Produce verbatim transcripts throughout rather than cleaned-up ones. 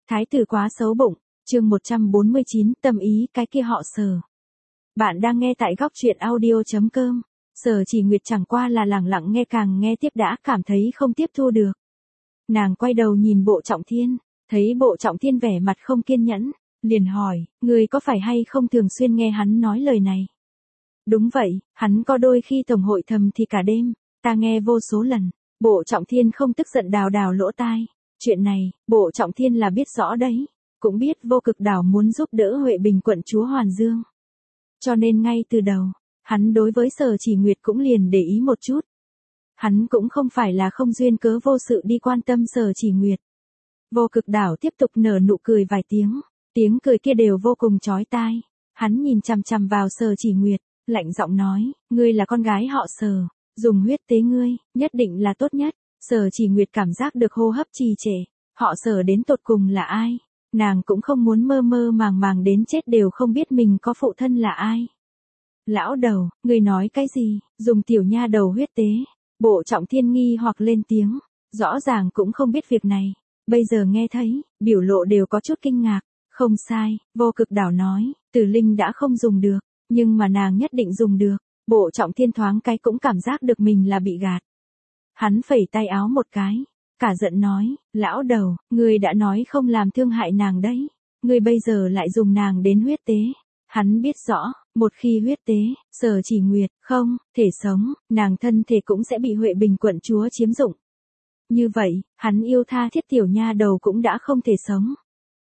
Thái tử quá xấu bụng, chương một trăm bốn mươi chín, tâm ý cái kia họ Sở. Bạn đang nghe tại góc truyện audio.com. Sở Chỉ Nguyệt chẳng qua là lẳng lặng nghe, càng nghe tiếp đã cảm thấy không tiếp thu được. Nàng quay đầu nhìn Bộ Trọng Thiên, thấy Bộ Trọng Thiên vẻ mặt không kiên nhẫn, liền hỏi, người có phải hay không thường xuyên nghe hắn nói lời này? Đúng vậy, hắn có đôi khi tổng hội thầm thì cả đêm, ta nghe vô số lần. Bộ Trọng Thiên không tức giận đào đào lỗ tai. Chuyện này, Bộ Trọng Thiên là biết rõ đấy, cũng biết Vô Cực Đảo muốn giúp đỡ Huệ Bình quận chúa Hoàn Dương. Cho nên ngay từ đầu, hắn đối với Sở Chỉ Nguyệt cũng liền để ý một chút. Hắn cũng không phải là không duyên cớ vô sự đi quan tâm Sở Chỉ Nguyệt. Vô Cực Đảo tiếp tục nở nụ cười vài tiếng, tiếng cười kia đều vô cùng chói tai. Hắn nhìn chằm chằm vào Sở Chỉ Nguyệt, lạnh giọng nói, ngươi là con gái họ Sở, dùng huyết tế ngươi, nhất định là tốt nhất. Sở Chỉ Nguyệt cảm giác được hô hấp trì trệ, họ Sở đến tột cùng là ai? Nàng cũng không muốn mơ mơ màng màng đến chết đều không biết mình có phụ thân là ai. Lão đầu, người nói cái gì, dùng tiểu nha đầu huyết tế? Bộ Trọng Thiên nghi hoặc lên tiếng, rõ ràng cũng không biết việc này, bây giờ nghe thấy, biểu lộ đều có chút kinh ngạc. Không sai, Vô Cực Đảo nói, Tử Linh đã không dùng được, nhưng mà nàng nhất định dùng được. Bộ Trọng Thiên thoáng cái cũng cảm giác được mình là bị gạt. Hắn phẩy tay áo một cái, cả giận nói, lão đầu, ngươi đã nói không làm thương hại nàng đấy, ngươi bây giờ lại dùng nàng đến huyết tế. Hắn biết rõ, một khi huyết tế, Sở Chỉ Nguyệt, không, thể sống, nàng thân thể cũng sẽ bị Huệ Bình quận chúa chiếm dụng. Như vậy, hắn yêu tha thiết tiểu nha đầu cũng đã không thể sống.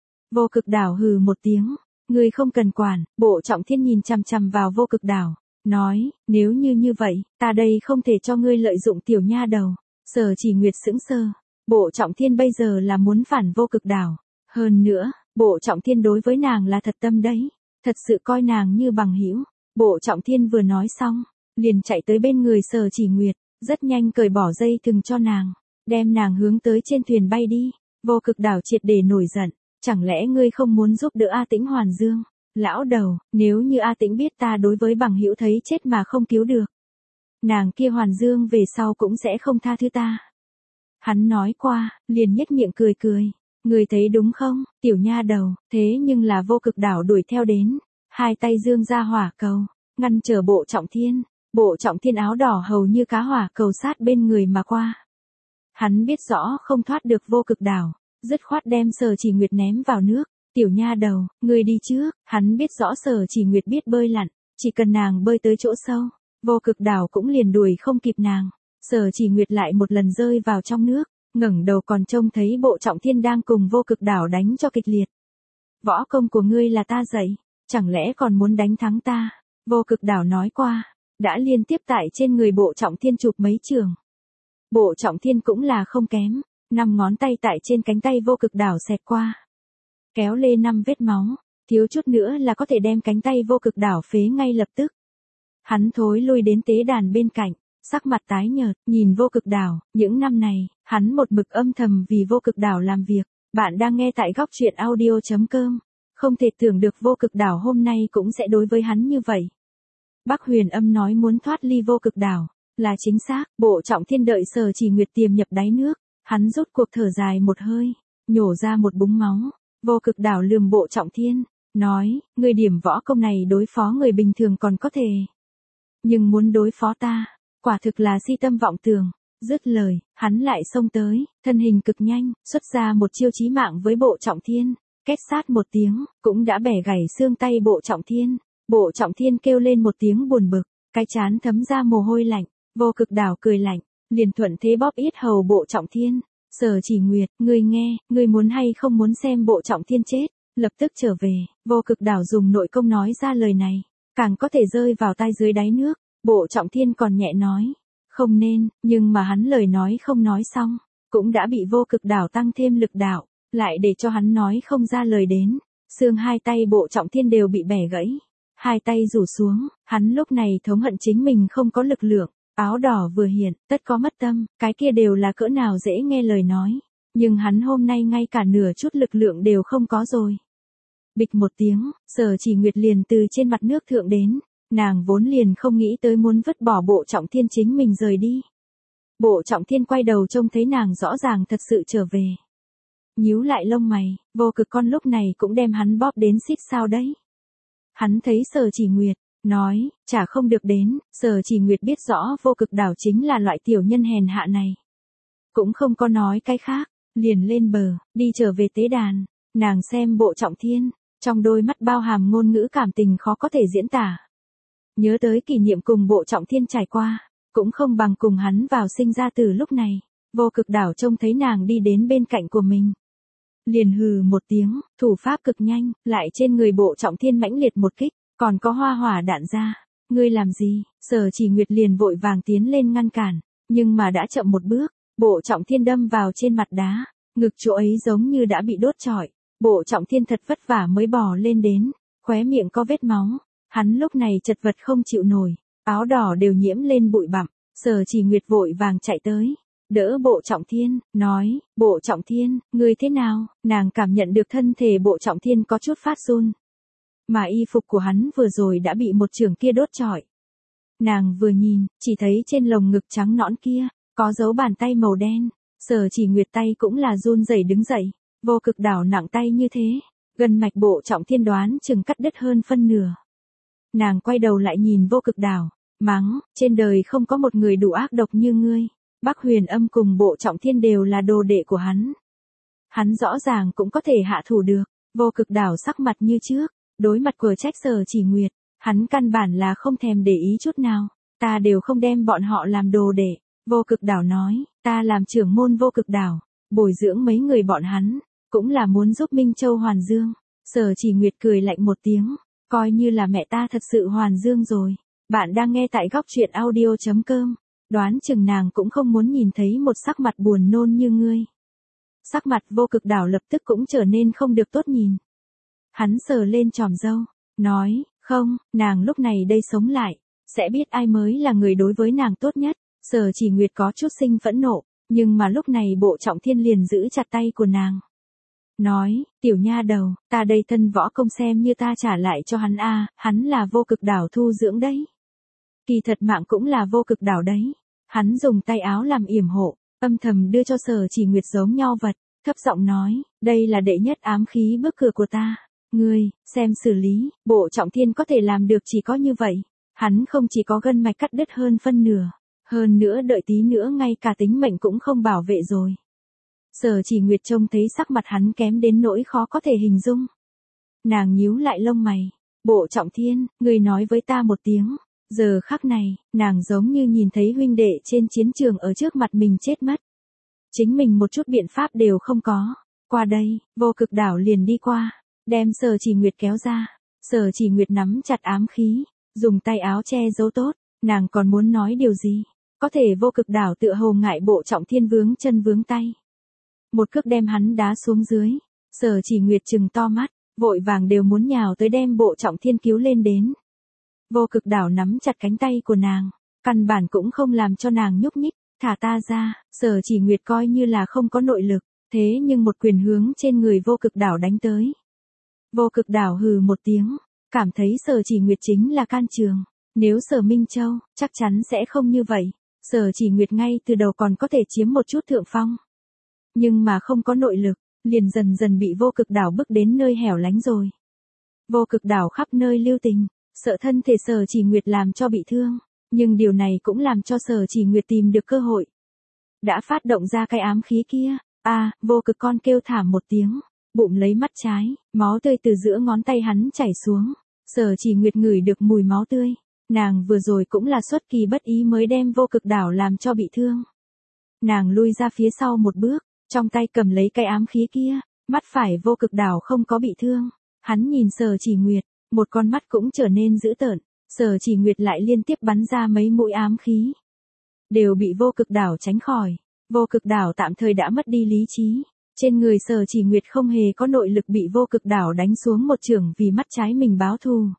Vô Cực Đảo hừ một tiếng, ngươi không cần quản. Bộ Trọng Thiên nhìn chằm chằm vào Vô Cực Đảo, nói, nếu như như vậy, ta đây không thể cho ngươi lợi dụng tiểu nha đầu. Sở Chỉ Nguyệt sững sờ, Bộ Trọng Thiên bây giờ là muốn phản Vô Cực Đảo. Hơn nữa, Bộ Trọng Thiên đối với nàng là thật tâm đấy, thật sự coi nàng như bằng hữu. Bộ Trọng Thiên vừa nói xong, liền chạy tới bên người Sở Chỉ Nguyệt, rất nhanh cởi bỏ dây thừng cho nàng, đem nàng hướng tới trên thuyền bay đi. Vô Cực Đảo triệt để nổi giận, chẳng lẽ ngươi không muốn giúp đỡ A Tĩnh Hoàn Dương? Lão đầu, nếu như A Tĩnh biết ta đối với bằng hữu thấy chết mà không cứu được, nàng kia Hoàn Dương về sau cũng sẽ không tha thứ ta. Hắn nói qua, liền nhếch miệng cười cười. Người thấy đúng không, tiểu nha đầu, thế nhưng là Vô Cực Đảo đuổi theo đến, hai tay dương ra hỏa cầu, ngăn trở Bộ Trọng Thiên. Bộ Trọng Thiên áo đỏ hầu như cá hỏa cầu sát bên người mà qua. Hắn biết rõ không thoát được Vô Cực Đảo, dứt khoát đem Sở Chỉ Nguyệt ném vào nước. Tiểu nha đầu, người đi trước. Hắn biết rõ Sở Chỉ Nguyệt biết bơi lặn, chỉ cần nàng bơi tới chỗ sâu, Vô Cực Đảo cũng liền đuổi không kịp nàng. Sở Chỉ Nguyệt lại một lần rơi vào trong nước, ngẩng đầu còn trông thấy Bộ Trọng Thiên đang cùng Vô Cực Đảo đánh cho kịch liệt. Võ công của ngươi là ta dạy, chẳng lẽ còn muốn đánh thắng ta? Vô Cực Đảo nói qua, đã liên tiếp tại trên người Bộ Trọng Thiên chụp mấy trường. Bộ Trọng Thiên cũng là không kém, năm ngón tay tại trên cánh tay Vô Cực Đảo xẹt qua, kéo lê năm vết máu, thiếu chút nữa là có thể đem cánh tay Vô Cực Đảo phế ngay lập tức. Hắn thối lui đến tế đàn bên cạnh, sắc mặt tái nhợt, nhìn Vô Cực Đảo. Những năm này, hắn một mực âm thầm vì Vô Cực Đảo làm việc. Bạn đang nghe tại góc truyện audio.com. Không thể tưởng được Vô Cực Đảo hôm nay cũng sẽ đối với hắn như vậy. Bắc Huyền Âm nói muốn thoát ly Vô Cực Đảo, là chính xác. Bộ Trọng Thiên đợi Sở Chỉ Nguyệt tiềm nhập đáy nước, hắn rút cuộc thở dài một hơi, nhổ ra một búng máu. Vô Cực Đảo lườm Bộ Trọng Thiên, nói, người điểm võ công này đối phó người bình thường còn có thể, nhưng muốn đối phó ta, quả thực là si tâm vọng tưởng. Dứt lời, hắn lại xông tới, thân hình cực nhanh, xuất ra một chiêu chí mạng với Bộ Trọng Thiên. Két sát một tiếng, cũng đã bẻ gãy xương tay Bộ Trọng Thiên. Bộ Trọng Thiên kêu lên một tiếng buồn bực, cái trán thấm ra mồ hôi lạnh. Vô Cực Đảo cười lạnh, liền thuận thế bóp yết hầu Bộ Trọng Thiên. Sở Chỉ Nguyệt, ngươi nghe, ngươi muốn hay không muốn xem Bộ Trọng Thiên chết, lập tức trở về. Vô Cực Đảo dùng nội công nói ra lời này, càng có thể rơi vào tai dưới đáy nước. Bộ Trọng Thiên còn nhẹ nói, không nên, nhưng mà hắn lời nói không nói xong, cũng đã bị Vô Cực Đảo tăng thêm lực đạo, lại để cho hắn nói không ra lời đến. Xương hai tay Bộ Trọng Thiên đều bị bẻ gãy, hai tay rủ xuống, hắn lúc này thống hận chính mình không có lực lượng. Áo đỏ vừa hiện, tất có mất tâm, cái kia đều là cỡ nào dễ nghe lời nói, nhưng hắn hôm nay ngay cả nửa chút lực lượng đều không có rồi. Bịch một tiếng, Sở Chỉ Nguyệt liền từ trên mặt nước thượng đến, nàng vốn liền không nghĩ tới muốn vứt bỏ Bộ Trọng Thiên chính mình rời đi. Bộ Trọng Thiên quay đầu trông thấy nàng rõ ràng thật sự trở về. nhíu lại lông mày, Vô Cực con lúc này cũng đem hắn bóp đến xít sao đấy. Hắn thấy Sở Chỉ Nguyệt, nói, chả không được đến, Sở Chỉ Nguyệt biết rõ Vô Cực đảo chính là loại tiểu nhân hèn hạ này. Cũng không có nói cái khác, liền lên bờ, đi trở về tế đàn, nàng xem Bộ Trọng Thiên, trong đôi mắt bao hàm ngôn ngữ cảm tình khó có thể diễn tả. Nhớ tới kỷ niệm cùng Bộ Trọng Thiên trải qua, cũng không bằng cùng hắn vào sinh ra từ lúc này. Vô Cực đảo trông thấy nàng đi đến bên cạnh của mình, liền hừ một tiếng, thủ pháp cực nhanh, lại trên người Bộ Trọng Thiên mãnh liệt một kích, còn có hoa hỏa đạn ra. Ngươi làm gì? Sở Chỉ Nguyệt liền vội vàng tiến lên ngăn cản, nhưng mà đã chậm một bước, Bộ Trọng Thiên đâm vào trên mặt đá, ngực chỗ ấy giống như đã bị đốt trọi. Bộ Trọng Thiên thật vất vả mới bò lên đến, khóe miệng có vết máu, hắn lúc này chật vật không chịu nổi, áo đỏ đều nhiễm lên bụi bặm. Sở Chỉ Nguyệt vội vàng chạy tới, đỡ Bộ Trọng Thiên, nói, Bộ Trọng Thiên, ngươi thế nào? Nàng cảm nhận được thân thể Bộ Trọng Thiên có chút phát run, mà y phục của hắn vừa rồi đã bị một chưởng kia đốt trọi. Nàng vừa nhìn, chỉ thấy trên lồng ngực trắng nõn kia, có dấu bàn tay màu đen. Sở Chỉ Nguyệt tay cũng là run rẩy đứng dậy, Vô Cực đảo nặng tay như thế, gần mạch Bộ Trọng Thiên đoán chừng cắt đứt hơn phân nửa. Nàng quay đầu lại nhìn Vô Cực đảo, mắng, trên đời không có một người đủ ác độc như ngươi. Bắc Huyền Âm cùng Bộ Trọng Thiên đều là đồ đệ của hắn. Hắn rõ ràng cũng có thể hạ thủ được. Vô Cực đảo sắc mặt như trước, đối mặt của trách Sở Chỉ Nguyệt, hắn căn bản là không thèm để ý chút nào. Ta đều không đem bọn họ làm đồ đệ. Vô Cực đảo nói, ta làm trưởng môn Vô Cực đảo, bồi dưỡng mấy người bọn hắn, cũng là muốn giúp Minh Châu hoàn dương. Sở Chỉ Nguyệt cười lạnh một tiếng, coi như là mẹ ta thật sự hoàn dương rồi. Bạn đang nghe tại góc truyện audio chấm com. Đoán chừng nàng cũng không muốn nhìn thấy một sắc mặt buồn nôn như ngươi. Sắc mặt Vô Cực đảo lập tức cũng trở nên không được tốt nhìn. Hắn sờ lên chòm râu, nói, không, nàng lúc này đây sống lại, sẽ biết ai mới là người đối với nàng tốt nhất. Sở Chỉ Nguyệt có chút sinh phẫn nộ, nhưng mà lúc này Bộ Trọng Thiên liền giữ chặt tay của nàng. Nói, tiểu nha đầu, ta đây thân võ công xem như ta trả lại cho hắn a, hắn là Vô Cực đảo thu dưỡng đấy. Kỳ thật mạng cũng là Vô Cực đảo đấy. Hắn dùng tay áo làm yểm hộ, âm thầm đưa cho Sở Chỉ Nguyệt giống nhau vật, thấp giọng nói, đây là đệ nhất ám khí bước cửa của ta. Ngươi, xem xử lý. Bộ Trọng Thiên có thể làm được chỉ có như vậy. Hắn không chỉ có gân mạch cắt đứt hơn phân nửa, hơn nữa đợi tí nữa ngay cả tính mệnh cũng không bảo vệ rồi. Sở Chỉ Nguyệt trông thấy sắc mặt hắn kém đến nỗi khó có thể hình dung. Nàng nhíu lại lông mày, Bộ Trọng Thiên, ngươi nói với ta một tiếng. Giờ khắc này, nàng giống như nhìn thấy huynh đệ trên chiến trường ở trước mặt mình chết mất. Chính mình một chút biện pháp đều không có. Qua đây, Vô Cực đảo liền đi qua, đem Sở Chỉ Nguyệt kéo ra. Sở Chỉ Nguyệt nắm chặt ám khí, dùng tay áo che giấu tốt, nàng còn muốn nói điều gì. Có thể Vô Cực đảo tựa hồ ngại Bộ Trọng Thiên vướng chân vướng tay. Một cước đem hắn đá xuống dưới. Sở Chỉ Nguyệt trừng to mắt, vội vàng đều muốn nhào tới đem Bộ Trọng Thiên cứu lên đến. Vô Cực đảo nắm chặt cánh tay của nàng, căn bản cũng không làm cho nàng nhúc nhích, thả ta ra. Sở Chỉ Nguyệt coi như là không có nội lực, thế nhưng một quyền hướng trên người Vô Cực đảo đánh tới. Vô Cực đảo hừ một tiếng, cảm thấy Sở Chỉ Nguyệt chính là can trường, nếu Sở Minh Châu, chắc chắn sẽ không như vậy. Sở Chỉ Nguyệt ngay từ đầu còn có thể chiếm một chút thượng phong, nhưng mà không có nội lực, liền dần dần bị Vô Cực đảo bước đến nơi hẻo lánh rồi. Vô Cực đảo khắp nơi lưu tình, sợ thân thể Sở Chỉ Nguyệt làm cho bị thương, nhưng điều này cũng làm cho Sở Chỉ Nguyệt tìm được cơ hội. Đã phát động ra cái ám khí kia, a, à, Vô Cực con kêu thảm một tiếng, bụng lấy mắt trái, máu tươi từ giữa ngón tay hắn chảy xuống. Sở Chỉ Nguyệt ngửi được mùi máu tươi, nàng vừa rồi cũng là xuất kỳ bất ý mới đem Vô Cực đảo làm cho bị thương. Nàng lui ra phía sau một bước, trong tay cầm lấy cái ám khí kia, mắt phải Vô Cực đảo không có bị thương. Hắn nhìn Sở Chỉ Nguyệt, một con mắt cũng trở nên dữ tợn. Sở Chỉ Nguyệt lại liên tiếp bắn ra mấy mũi ám khí, đều bị Vô Cực đảo tránh khỏi. Vô Cực đảo tạm thời đã mất đi lý trí. Trên người Sở Chỉ Nguyệt không hề có nội lực bị Vô Cực đảo đánh xuống một chưởng vì mắt trái mình báo thù.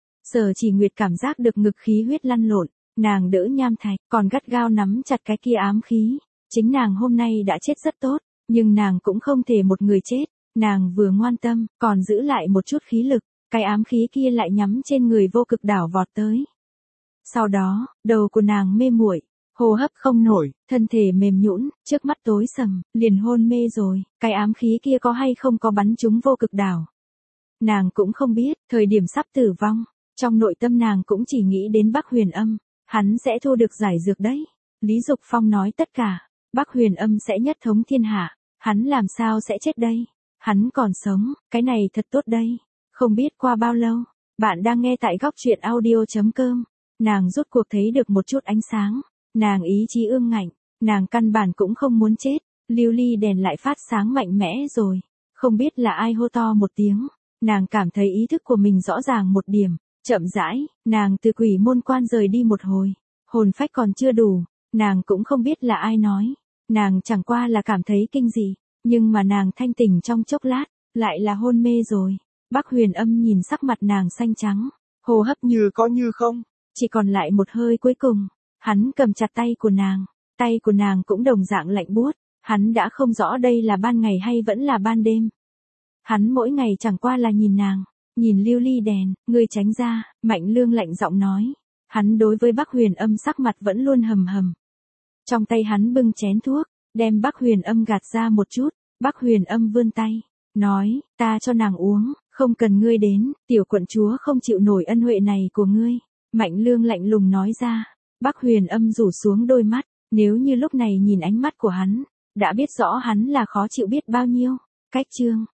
Sở Chỉ Nguyệt cảm giác được ngực khí huyết lăn lộn, nàng đỡ nham thạch, còn gắt gao nắm chặt cái kia ám khí. Chính nàng hôm nay đã chết rất tốt, nhưng nàng cũng không thể một người chết. Nàng vừa ngoan tâm, còn giữ lại một chút khí lực, cái ám khí kia lại nhắm trên người Vô Cực đảo vọt tới. Sau đó, đầu của nàng mê muội, hô hấp không nổi, thân thể mềm nhũn, trước mắt tối sầm, liền hôn mê rồi, cái ám khí kia có hay không có bắn trúng vô cực đảo. Nàng cũng không biết, thời điểm sắp tử vong, trong nội tâm nàng cũng chỉ nghĩ đến Bắc Huyền Âm, hắn sẽ thu được giải dược đấy. Lý Dục Phong nói tất cả, Bắc Huyền Âm sẽ nhất thống thiên hạ, hắn làm sao sẽ chết đây? Hắn còn sống, cái này thật tốt đây. Không biết qua bao lâu, bạn đang nghe tại góc truyện audio chấm com, nàng rốt cuộc thấy được một chút ánh sáng, nàng ý chí ương ngạnh, nàng căn bản cũng không muốn chết, lưu ly đèn lại phát sáng mạnh mẽ rồi, không biết là ai hô to một tiếng, nàng cảm thấy ý thức của mình rõ ràng một điểm, chậm rãi, nàng từ quỷ môn quan rời đi một hồi, hồn phách còn chưa đủ, nàng cũng không biết là ai nói, nàng chẳng qua là cảm thấy kinh dị, nhưng mà nàng thanh tỉnh trong chốc lát, lại là hôn mê rồi. Bắc Huyền Âm nhìn sắc mặt nàng xanh trắng, hô hấp như có như không, chỉ còn lại một hơi cuối cùng, hắn cầm chặt tay của nàng, tay của nàng cũng đồng dạng lạnh buốt, hắn đã không rõ đây là ban ngày hay vẫn là ban đêm. Hắn mỗi ngày chẳng qua là nhìn nàng, nhìn lưu ly đèn, ngươi tránh ra, Mạnh Lương lạnh giọng nói, hắn đối với Bắc Huyền Âm sắc mặt vẫn luôn hầm hầm. Trong tay hắn bưng chén thuốc, đem Bắc Huyền Âm gạt ra một chút, Bắc Huyền Âm vươn tay, nói, ta cho nàng uống, không cần ngươi đến, tiểu quận chúa không chịu nổi ân huệ này của ngươi. Mạnh Lương lạnh lùng nói ra, Bắc Huyền Âm rủ xuống đôi mắt, nếu như lúc này nhìn ánh mắt của hắn, đã biết rõ hắn là khó chịu biết bao nhiêu. Cách chương